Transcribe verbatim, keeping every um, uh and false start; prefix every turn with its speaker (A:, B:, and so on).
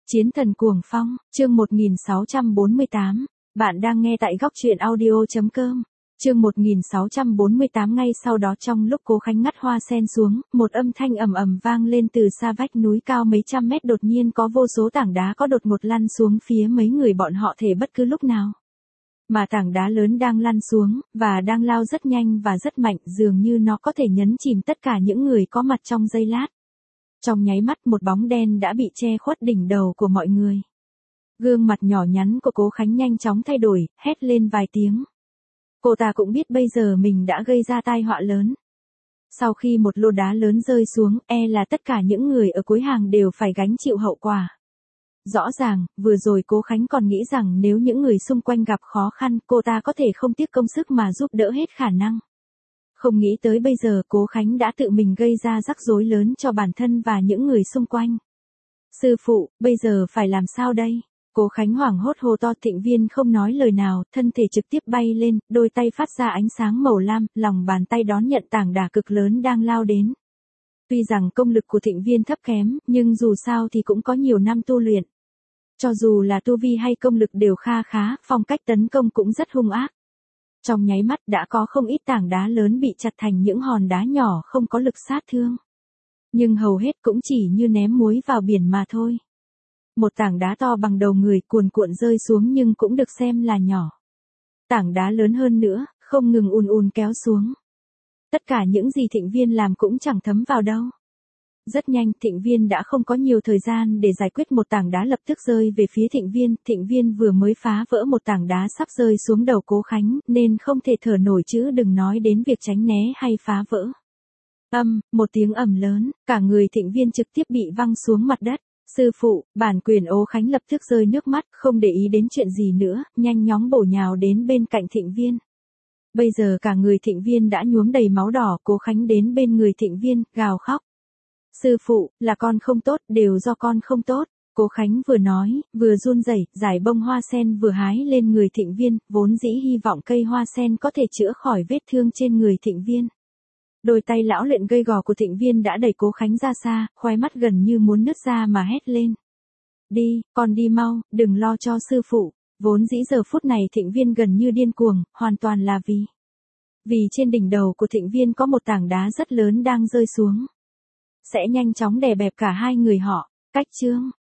A: Chiến thần cuồng phong, chương một nghìn sáu trăm bốn mươi tám. Bạn đang nghe tại góc truyện audio chấm com. Chương một nghìn sáu trăm bốn mươi tám. Ngay sau đó trong lúc Cố Khánh ngắt hoa sen xuống, một âm thanh ầm ầm vang lên từ xa vách núi cao mấy trăm mét, đột nhiên có vô số tảng đá có đột ngột lăn xuống phía mấy người bọn họ thể bất cứ lúc nào. Mà tảng đá lớn đang lăn xuống, và đang lao rất nhanh và rất mạnh, dường như nó có thể nhấn chìm tất cả những người có mặt trong giây lát. Trong nháy mắt một bóng đen đã bị che khuất đỉnh đầu của mọi người. Gương mặt nhỏ nhắn của Cố Khánh nhanh chóng thay đổi, hét lên vài tiếng. Cô ta cũng biết bây giờ mình đã gây ra tai họa lớn. Sau khi một lô đá lớn rơi xuống, e là tất cả những người ở cuối hàng đều phải gánh chịu hậu quả. Rõ ràng, vừa rồi Cố Khánh còn nghĩ rằng nếu những người xung quanh gặp khó khăn, cô ta có thể không tiếc công sức mà giúp đỡ hết khả năng. Không nghĩ tới bây giờ Cố Khánh đã tự mình gây ra rắc rối lớn cho bản thân và những người xung quanh. Sư phụ, bây giờ phải làm sao đây? Cố Khánh hoảng hốt hô to. Thịnh Viên không nói lời nào, thân thể trực tiếp bay lên, đôi tay phát ra ánh sáng màu lam, lòng bàn tay đón nhận tảng đá cực lớn đang lao đến. Tuy rằng công lực của Thịnh Viên thấp kém, nhưng dù sao thì cũng có nhiều năm tu luyện. Cho dù là tu vi hay công lực đều kha khá, phong cách tấn công cũng rất hung ác. Trong nháy mắt đã có không ít tảng đá lớn bị chặt thành những hòn đá nhỏ không có lực sát thương. Nhưng hầu hết cũng chỉ như ném muối vào biển mà thôi. Một tảng đá to bằng đầu người cuồn cuộn rơi xuống nhưng cũng được xem là nhỏ. Tảng đá lớn hơn nữa, không ngừng ùn ùn kéo xuống. Tất cả những gì Thịnh Viên làm cũng chẳng thấm vào đâu. Rất nhanh, Thịnh Viên đã không có nhiều thời gian để giải quyết một tảng đá lập tức rơi về phía Thịnh Viên. Thịnh Viên vừa mới phá vỡ một tảng đá sắp rơi xuống đầu Cố Khánh, nên không thể thở nổi chứ đừng nói đến việc tránh né hay phá vỡ. Âm, một tiếng ầm lớn, cả người Thịnh Viên trực tiếp bị văng xuống mặt đất. Sư phụ, bản quyền Cố Khánh lập tức rơi nước mắt, không để ý đến chuyện gì nữa, nhanh chóng bổ nhào đến bên cạnh Thịnh Viên. Bây giờ cả người Thịnh Viên đã nhuốm đầy máu đỏ. Cố Khánh đến bên người Thịnh Viên, gào khóc. Sư phụ, là con không tốt, đều do con không tốt. Cố Khánh vừa nói, vừa run rẩy, giải bông hoa sen vừa hái lên người Thịnh Viên, vốn dĩ hy vọng cây hoa sen có thể chữa khỏi vết thương trên người Thịnh Viên. Đôi tay lão luyện gầy gò của Thịnh Viên đã đẩy Cố Khánh ra xa, khóe mắt gần như muốn nứt ra mà hét lên. Đi, con đi mau, đừng lo cho sư phụ. Vốn dĩ giờ phút này Thịnh Viên gần như điên cuồng, hoàn toàn là vì. Vì trên đỉnh đầu của Thịnh Viên có một tảng đá rất lớn đang rơi xuống. Sẽ nhanh chóng đè bẹp cả hai người họ. Cách chương.